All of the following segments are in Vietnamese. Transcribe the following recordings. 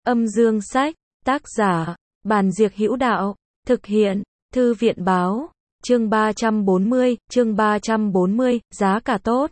Âm dương sách, tác giả, Bàn Diệc Hữu Đạo, thực hiện, Thư viện báo, chương 340, giá cả tốt.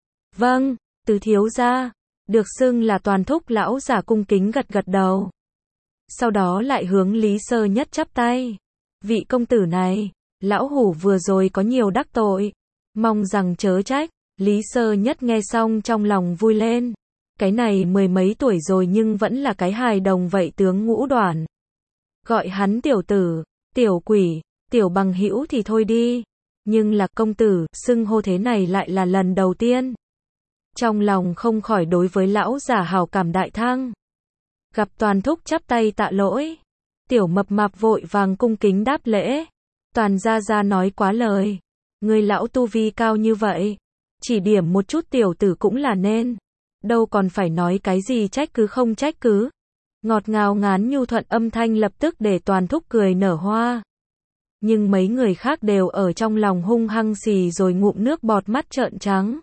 Vâng, Từ thiếu gia, được xưng là Toàn thúc lão giả cung kính gật gật đầu. Sau đó lại hướng Lý Sơ Nhất chắp tay. Vị công tử này, lão hủ vừa rồi có nhiều đắc tội, mong rằng chớ trách. Lý Sơ Nhất nghe xong trong lòng vui lên. Cái này mười mấy tuổi rồi nhưng vẫn là cái hài đồng vậy tướng ngũ đoản. Gọi hắn tiểu tử, tiểu quỷ, tiểu bằng hữu thì thôi đi. Nhưng là công tử, xưng hô thế này lại là lần đầu tiên. Trong lòng không khỏi đối với lão giả hảo cảm đại thăng. Gặp Toàn thúc chắp tay tạ lỗi. Tiểu mập mạp vội vàng cung kính đáp lễ. Toàn gia gia nói quá lời. Người lão tu vi cao như vậy. Chỉ điểm một chút tiểu tử cũng là nên. Đâu còn phải nói cái gì trách cứ không trách cứ. Ngọt ngào ngán nhu thuận âm thanh lập tức để Toàn thúc cười nở hoa. Nhưng mấy người khác đều ở trong lòng hung hăng xì rồi ngụm nước bọt mắt trợn trắng.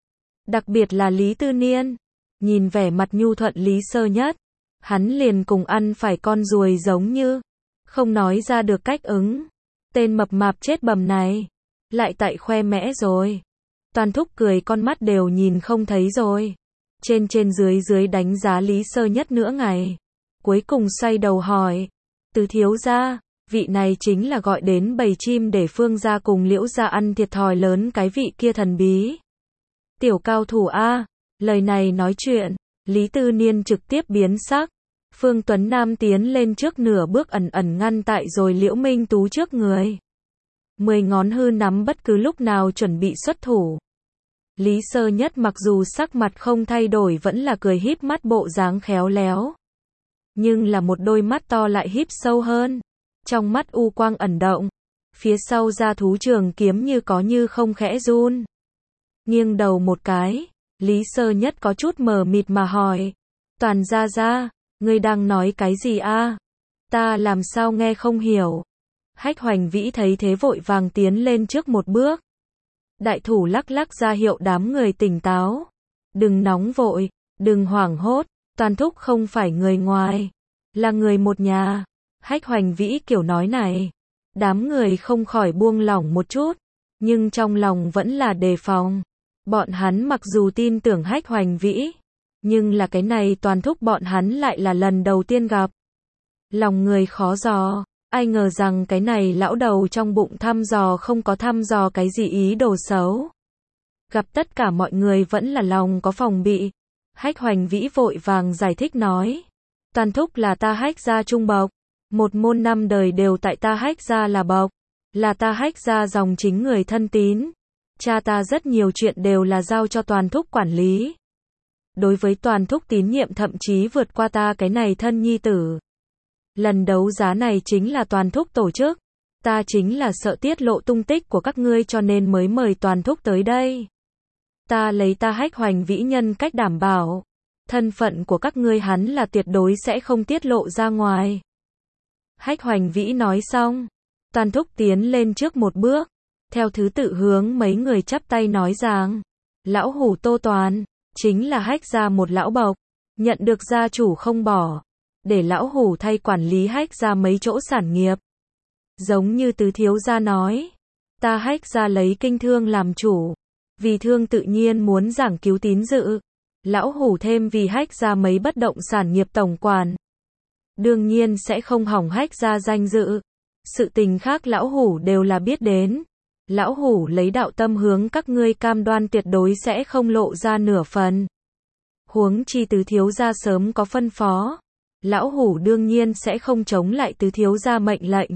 Đặc biệt là Lý Tư Niên. Nhìn vẻ mặt nhu thuận Lý Sơ Nhất. Hắn liền cùng ăn phải con ruồi giống như. Không nói ra được cách ứng. Tên mập mạp chết bầm này. Lại tại khoe mẽ rồi. Toàn thúc cười con mắt đều nhìn không thấy rồi. Trên dưới đánh giá Lý Sơ Nhất nửa ngày. Cuối cùng xoay đầu hỏi. Từ thiếu gia, vị này chính là gọi đến bầy chim để Phương gia cùng Liễu gia ăn thiệt thòi lớn cái vị kia thần bí. Tiểu cao thủ A, lời này nói chuyện, Lý Tư Niên trực tiếp biến sắc. Phương Tuấn Nam tiến lên trước nửa bước ẩn ẩn ngăn tại rồi Liễu Minh Tú trước người. 10 ngón hư nắm bất cứ lúc nào chuẩn bị xuất thủ. Lý Sơ Nhất mặc dù sắc mặt không thay đổi vẫn là cười híp mắt bộ dáng khéo léo. Nhưng là một đôi mắt to lại híp sâu hơn. Trong mắt u quang ẩn động. Phía sau ra thú trường kiếm như có như không khẽ run. Nghiêng đầu một cái. Lý Sơ Nhất có chút mờ mịt mà hỏi. Toàn gia gia, ngươi đang nói cái gì a? Ta làm sao nghe không hiểu. Hách Hoành Vĩ thấy thế vội vàng tiến lên trước một bước. Đại thủ lắc lắc ra hiệu đám người tỉnh táo. Đừng nóng vội, đừng hoảng hốt, Toàn thúc không phải người ngoài, là người một nhà. Hách Hoành Vĩ kiểu nói này, đám người không khỏi buông lỏng một chút, nhưng trong lòng vẫn là đề phòng. Bọn hắn mặc dù tin tưởng Hách Hoành Vĩ, nhưng là cái này Toàn thúc bọn hắn lại là lần đầu tiên gặp. Lòng người khó dò. Ai ngờ rằng cái này lão đầu trong bụng thăm dò không có thăm dò cái gì ý đồ xấu. Gặp tất cả mọi người vẫn là lòng có phòng bị. Hách Hoành Vĩ vội vàng giải thích nói. Toàn thúc là ta Hách gia trung bộc. Một môn 5 đời đều tại ta Hách gia là bộc. Là ta Hách gia dòng chính người thân tín. Cha ta rất nhiều chuyện đều là giao cho Toàn thúc quản lý. Đối với Toàn thúc tín nhiệm thậm chí vượt qua ta cái này thân nhi tử. Lần đấu giá này chính là Toàn thúc tổ chức. Ta chính là sợ tiết lộ tung tích của các ngươi cho nên mới mời Toàn thúc tới đây. Ta lấy ta Hách Hoành Vĩ nhân cách đảm bảo. Thân phận của các ngươi hắn là tuyệt đối sẽ không tiết lộ ra ngoài. Hách Hoành Vĩ nói xong. Toàn thúc tiến lên trước một bước. Theo thứ tự hướng mấy người chắp tay nói rằng. Lão hủ Tô Toàn. Chính là Hách gia một lão bộc. Nhận được gia chủ không bỏ. Để lão hủ thay quản lý Hách gia mấy chỗ sản nghiệp. Giống như Tứ thiếu gia nói. Ta Hách gia lấy kinh thương làm chủ. Vì thương tự nhiên muốn giảng cứu tín dự. Lão hủ thêm vì Hách gia mấy bất động sản nghiệp tổng quản. Đương nhiên sẽ không hỏng Hách gia danh dự. Sự tình khác lão hủ đều là biết đến. Lão hủ lấy đạo tâm hướng các ngươi cam đoan tuyệt đối sẽ không lộ ra nửa phần. Huống chi Tứ thiếu gia sớm có phân phó. Lão hủ đương nhiên sẽ không chống lại Tứ thiếu gia mệnh lệnh.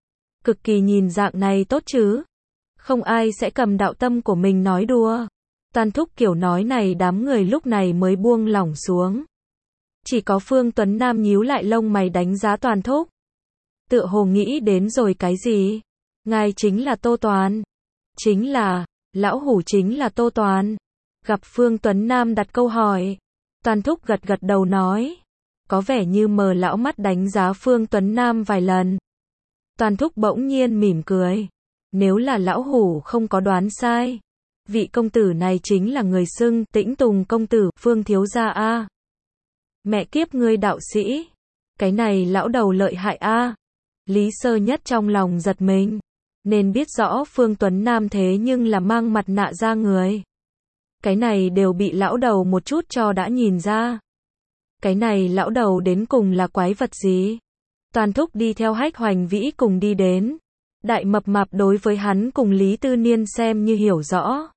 Cực kỳ nhìn dạng này tốt chứ. Không ai sẽ cầm đạo tâm của mình nói đùa. Toàn thúc kiểu nói này đám người lúc này mới buông lỏng xuống. Chỉ có Phương Tuấn Nam nhíu lại lông mày đánh giá Toàn thúc. Tựa hồ nghĩ đến rồi cái gì? Ngài chính là Tô Toàn. Chính là, lão hủ chính là Tô Toàn. Gặp Phương Tuấn Nam đặt câu hỏi. Toàn thúc gật gật đầu nói. Có vẻ như mờ lão mắt đánh giá Phương Tuấn Nam vài lần. Toàn thúc bỗng nhiên mỉm cười. Nếu là lão hủ không có đoán sai. Vị công tử này chính là người xưng Tĩnh Tùng công tử, Phương thiếu gia a. Mẹ kiếp ngươi đạo sĩ. Cái này lão đầu lợi hại a. Lý Sơ Nhất trong lòng giật mình. Nên biết rõ Phương Tuấn Nam thế nhưng là mang mặt nạ ra người. Cái này đều bị lão đầu một chút cho đã nhìn ra. Cái này lão đầu đến cùng là quái vật gì? Toàn thúc đi theo Hách Hoành Vĩ cùng đi đến. Đại mập mạp đối với hắn cùng Lý Tư Niên xem như hiểu rõ.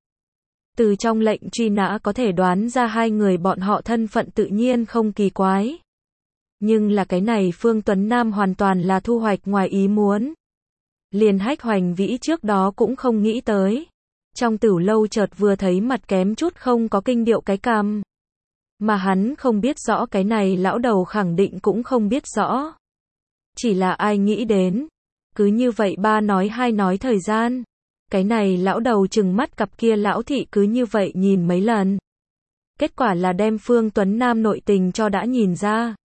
Từ trong lệnh truy nã có thể đoán ra hai người bọn họ thân phận tự nhiên không kỳ quái. Nhưng là cái này Phương Tuấn Nam hoàn toàn là thu hoạch ngoài ý muốn. Liền Hách Hoành Vĩ trước đó cũng không nghĩ tới. Trong tửu lâu chợt vừa thấy mặt kém chút không có kinh điệu cái cằm. Mà hắn không biết rõ cái này lão đầu khẳng định cũng không biết rõ. Chỉ là ai nghĩ đến. Cứ như vậy ba nói hai nói thời gian. Cái này lão đầu trừng mắt cặp kia lão thị cứ như vậy nhìn mấy lần. Kết quả là đem Phương Tuấn Nam nội tình cho đã nhìn ra.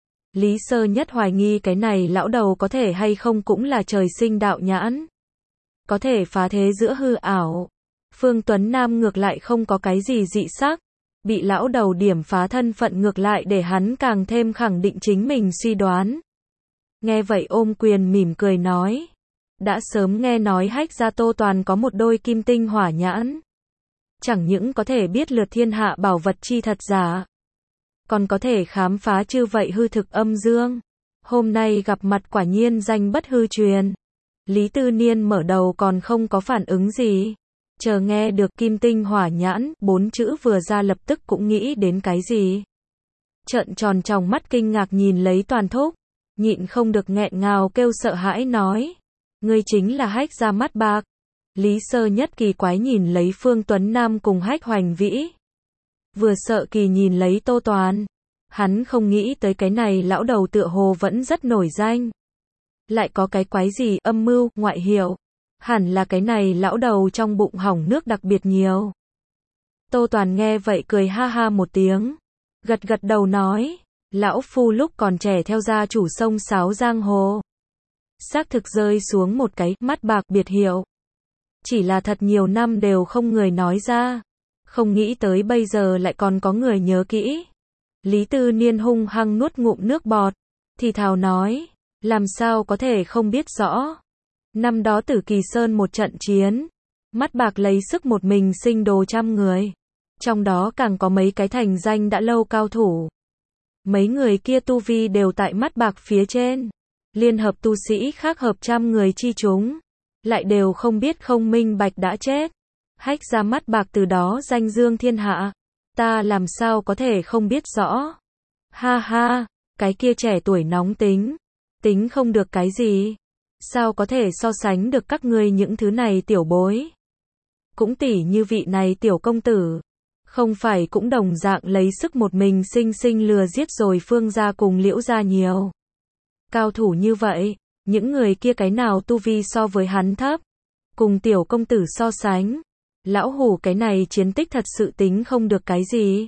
Lý Sơ Nhất hoài nghi cái này lão đầu có thể hay không cũng là trời sinh đạo nhãn. Có thể phá thế giữa hư ảo. Phương Tuấn Nam ngược lại không có cái gì dị sắc. Bị lão đầu điểm phá thân phận ngược lại để hắn càng thêm khẳng định chính mình suy đoán. Nghe vậy ôm quyền mỉm cười nói. Đã sớm nghe nói Hách gia Tô Toàn có một đôi kim tinh hỏa nhãn. Chẳng những có thể biết lượt thiên hạ bảo vật chi thật giả. Còn có thể khám phá chư vậy hư thực âm dương. Hôm nay gặp mặt quả nhiên danh bất hư truyền. Lý Tư Niên mở đầu còn không có phản ứng gì. Chờ nghe được kim tinh hỏa nhãn, 4 chữ vừa ra lập tức cũng nghĩ đến cái gì. Trợn tròn tròng mắt kinh ngạc nhìn lấy Toàn thúc. Nhịn không được nghẹn ngào kêu sợ hãi nói. Ngươi chính là Hách gia mắt bạc. Lý Sơ Nhất kỳ quái nhìn lấy Phương Tuấn Nam cùng Hách Hoành Vĩ. Vừa sợ kỳ nhìn lấy Tô Toàn. Hắn không nghĩ tới cái này lão đầu tựa hồ vẫn rất nổi danh. Lại có cái quái gì âm mưu, ngoại hiệu. Hẳn là cái này lão đầu trong bụng hỏng nước đặc biệt nhiều. Tô Toàn nghe vậy cười ha ha một tiếng. Gật gật đầu nói. Lão phu lúc còn trẻ theo gia chủ sông sáo giang hồ. Xác thực rơi xuống một cái mắt bạc biệt hiệu. Chỉ là thật nhiều năm đều không người nói ra. Không nghĩ tới bây giờ lại còn có người nhớ kỹ. Lý Tư Niên hung hăng nuốt ngụm nước bọt. Thì thào nói. Làm sao có thể không biết rõ. Năm đó Tử Kỳ Sơn một trận chiến. Mắt bạc lấy sức một mình sinh đồ trăm người. Trong đó càng có mấy cái thành danh đã lâu cao thủ. Mấy người kia tu vi đều tại mắt bạc phía trên. Liên hợp tu sĩ khác hợp trăm người chi chúng. Lại đều không biết không minh bạch đã chết. Hách ra mắt bạc từ đó danh dương thiên hạ. Ta làm sao có thể không biết rõ. Ha ha, cái kia trẻ tuổi nóng tính. Tính không được cái gì. Sao có thể so sánh được các ngươi những thứ này tiểu bối. Cũng tỉ như vị này tiểu công tử. Không phải cũng đồng dạng lấy sức một mình sinh sinh lừa giết rồi Phương gia cùng Liễu gia nhiều. Cao thủ như vậy, những người kia cái nào tu vi so với hắn thấp. Cùng tiểu công tử so sánh. Lão hủ cái này chiến tích thật sự tính không được cái gì.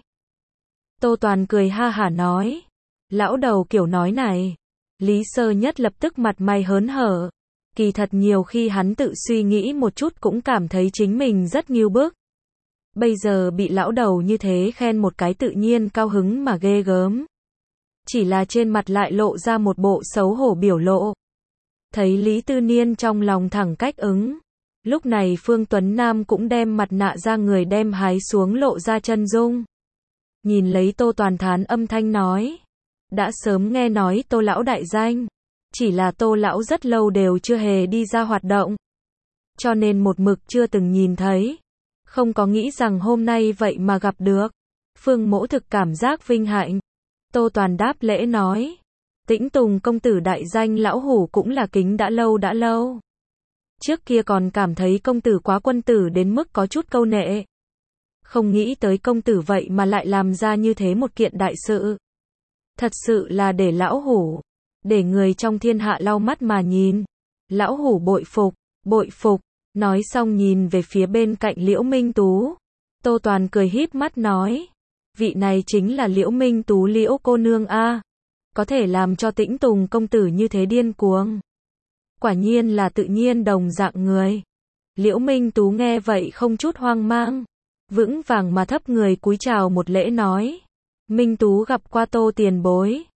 Tô Toàn cười ha hả nói. Lão đầu kiểu nói này. Lý Sơ Nhất lập tức mặt mày hớn hở. Kỳ thật nhiều khi hắn tự suy nghĩ một chút cũng cảm thấy chính mình rất nghiêu bức. Bây giờ bị lão đầu như thế khen một cái tự nhiên cao hứng mà ghê gớm. Chỉ là trên mặt lại lộ ra một bộ xấu hổ biểu lộ. Thấy Lý Tư Niên trong lòng thẳng cách ứng. Lúc này Phương Tuấn Nam cũng đem mặt nạ ra người đem hái xuống lộ ra chân dung. Nhìn lấy Tô Toàn thán âm thanh nói. Đã sớm nghe nói Tô lão đại danh. Chỉ là Tô lão rất lâu đều chưa hề đi ra hoạt động. Cho nên một mực chưa từng nhìn thấy. Không có nghĩ rằng hôm nay vậy mà gặp được. Phương mỗ thực cảm giác vinh hạnh. Tô Toàn đáp lễ nói. Tĩnh Tùng công tử đại danh lão hủ cũng là kính đã lâu. Trước kia còn cảm thấy công tử quá quân tử đến mức có chút câu nệ. Không nghĩ tới công tử vậy mà lại làm ra như thế một kiện đại sự. Thật sự là để lão hủ. Để người trong thiên hạ lau mắt mà nhìn. Lão hủ bội phục. Nói xong nhìn về phía bên cạnh Liễu Minh Tú. Tô Toàn cười híp mắt nói. Vị này chính là Liễu Minh Tú Liễu cô nương a. Có thể làm cho Tĩnh Tùng công tử như thế điên cuồng. Quả nhiên là tự nhiên đồng dạng người. Liễu Minh Tú nghe vậy không chút hoang mang. Vững vàng mà thấp người cúi chào một lễ nói. Minh Tú gặp qua Tô tiền bối.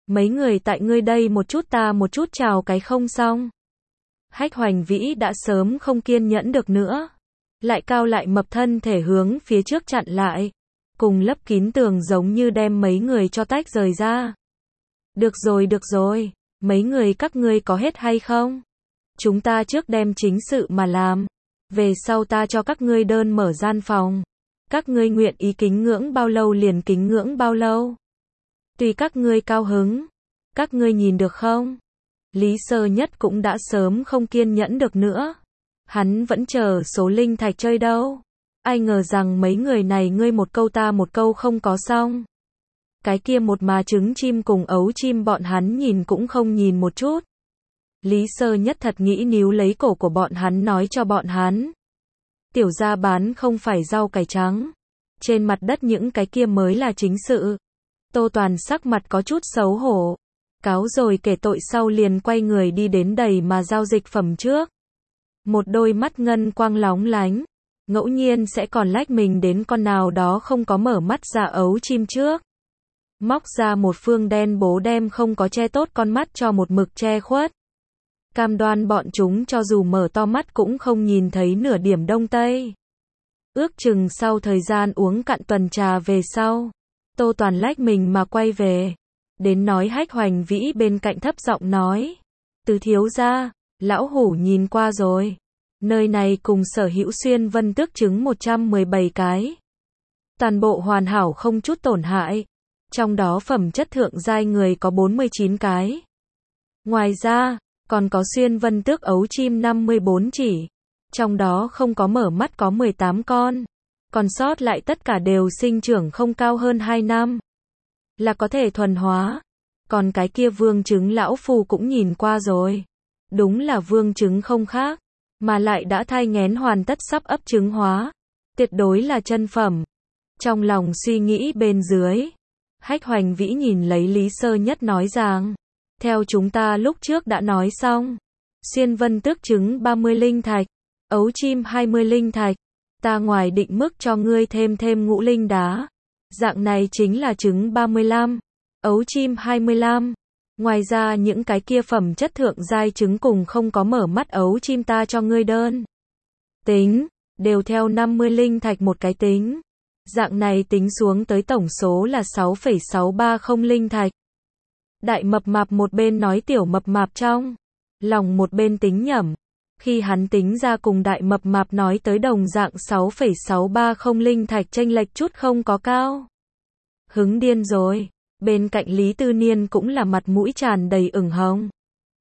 Mấy người tại ngươi đây một chút ta một chút chào cái không xong. Hách Hoành Vĩ đã sớm không kiên nhẫn được nữa. Lại cao lại mập thân thể hướng phía trước chặn lại. Cùng lấp kín tường giống như đem mấy người cho tách rời ra. Được rồi, mấy người các ngươi có hết hay không? Chúng ta trước đem chính sự mà làm. Về sau ta cho các ngươi đơn mở gian phòng. Các ngươi nguyện ý kính ngưỡng bao lâu liền kính ngưỡng bao lâu. Tùy các ngươi cao hứng. Các ngươi nhìn được không? Lý Sơ Nhất cũng đã sớm không kiên nhẫn được nữa. Hắn vẫn chờ số linh thạch chơi đâu. Ai ngờ rằng mấy người này ngươi một câu ta một câu không có xong. Cái kia một mà trứng chim cùng ấu chim bọn hắn nhìn cũng không nhìn một chút. Lý Sơ Nhất thật nghĩ níu lấy cổ của bọn hắn nói cho bọn hắn. Tiểu gia bán không phải rau cải trắng. Trên mặt đất những cái kia mới là chính sự. Tô Toàn sắc mặt có chút xấu hổ. Cáo rồi kể tội sau liền quay người đi đến đầy mà giao dịch phẩm trước. Một đôi mắt ngân quang lóng lánh. Ngẫu nhiên sẽ còn lách mình đến con nào đó không có mở mắt ra ấu chim trước. Móc ra một phương đen bố đem không có che tốt con mắt cho một mực che khuất. Cam đoan bọn chúng cho dù mở to mắt cũng không nhìn thấy nửa điểm đông tây. Ước chừng sau thời gian uống cạn tuần trà về sau. Tô Toàn lách mình mà quay về. Đến nói Hách Hoành Vĩ bên cạnh thấp giọng nói. Từ thiếu gia, lão hủ nhìn qua rồi. Nơi này cùng sở hữu xuyên vân tước trứng 117 cái. Toàn bộ hoàn hảo không chút tổn hại. Trong đó phẩm chất thượng giai người có 49 cái. Ngoài ra, còn có xuyên vân tước ấu chim 54 chỉ. Trong đó không có mở mắt có 18 con. Còn sót lại tất cả đều sinh trưởng không cao hơn 2 năm. Là có thể thuần hóa. Còn cái kia vương trứng lão phu cũng nhìn qua rồi. Đúng là vương trứng không khác. Mà lại đã thai nghén hoàn tất sắp ấp trứng hóa. Tuyệt đối là chân phẩm. Trong lòng suy nghĩ bên dưới. Hách Hoành Vĩ nhìn lấy Lý Sơ Nhất nói rằng. Theo chúng ta lúc trước đã nói xong. Xuyên vân tước trứng 30 linh thạch. Ấu chim 20 linh thạch. Ta ngoài định mức cho ngươi thêm ngũ linh đá. Dạng này chính là trứng 35. Ấu chim 25. Ngoài ra những cái kia phẩm chất thượng giai trứng cùng không có mở mắt ấu chim ta cho ngươi đơn. Tính, đều theo 50 linh thạch một cái tính. Dạng này tính xuống tới tổng số là 6,630 linh thạch. Đại mập mạp một bên nói tiểu mập mạp trong lòng một bên tính nhẩm. Khi hắn tính ra cùng đại mập mạp nói tới đồng dạng 6,630 linh thạch chênh lệch chút không có cao. Hứng điên rồi. Bên cạnh Lý Tư Niên cũng là mặt mũi tràn đầy ửng hồng.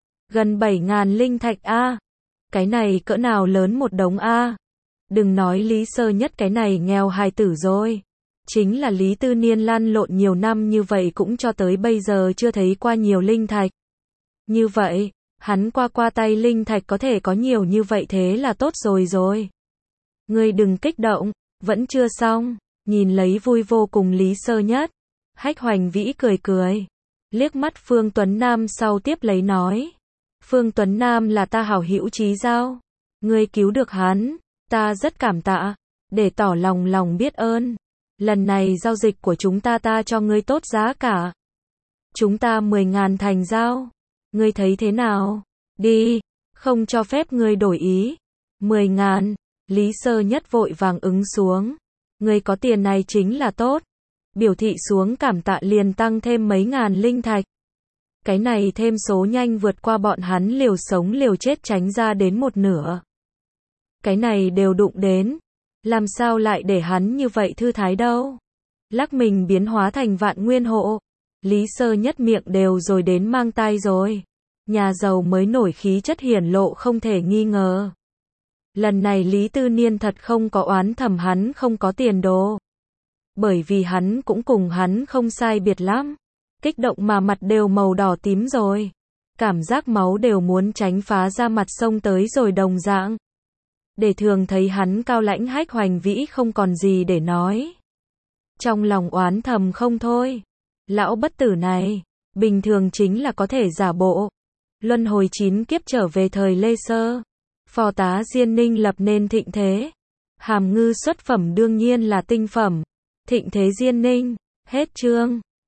Gần 7.000 linh thạch a. Cái này cỡ nào lớn một đống a. Đừng nói Lý Sơ Nhất cái này nghèo hài tử rồi. Chính là Lý Tư Niên lăn lộn nhiều năm như vậy cũng cho tới bây giờ chưa thấy qua nhiều linh thạch. Như vậy, hắn qua tay linh thạch có thể có nhiều như vậy thế là tốt rồi. Ngươi đừng kích động, vẫn chưa xong. Nhìn lấy vui vô cùng Lý Sơ Nhất. Hách Hoành Vĩ cười. Liếc mắt Phương Tuấn Nam sau tiếp lấy nói. Phương Tuấn Nam là ta hảo hữu chí giao. Ngươi cứu được hắn, ta rất cảm tạ. Để tỏ lòng biết ơn. Lần này giao dịch của chúng ta cho ngươi tốt giá cả. Chúng ta 10.000 thành giao. Ngươi thấy thế nào? Đi, không cho phép ngươi đổi ý. 10.000, Lý Sơ Nhất vội vàng ứng xuống. Ngươi có tiền này chính là tốt. Biểu thị xuống cảm tạ liền tăng thêm mấy ngàn linh thạch. Cái này thêm số nhanh vượt qua bọn hắn liều sống liều chết tránh ra đến một nửa. Cái này đều đụng đến. Làm sao lại để hắn như vậy thư thái đâu. Lắc mình biến hóa thành vạn nguyên hộ. Lý Sơ Nhất miệng đều rồi đến mang tai rồi. Nhà giàu mới nổi khí chất hiển lộ không thể nghi ngờ. Lần này Lý Tư Niên thật không có oán thầm hắn không có tiền đồ. Bởi vì hắn cũng cùng hắn không sai biệt lắm. Kích động mà mặt đều màu đỏ tím rồi. Cảm giác máu đều muốn tránh phá ra mặt sông tới rồi đồng dạng. Để thường thấy hắn cao lãnh Hách Hoành Vĩ không còn gì để nói. Trong lòng oán thầm không thôi. Lão bất tử này, bình thường chính là có thể giả bộ. Luân hồi 9 kiếp trở về thời Lê Sơ. Phò tá Diên Ninh lập nên thịnh thế. Hàm ngư xuất phẩm đương nhiên là tinh phẩm. Thịnh thế Diên Ninh, hết chương.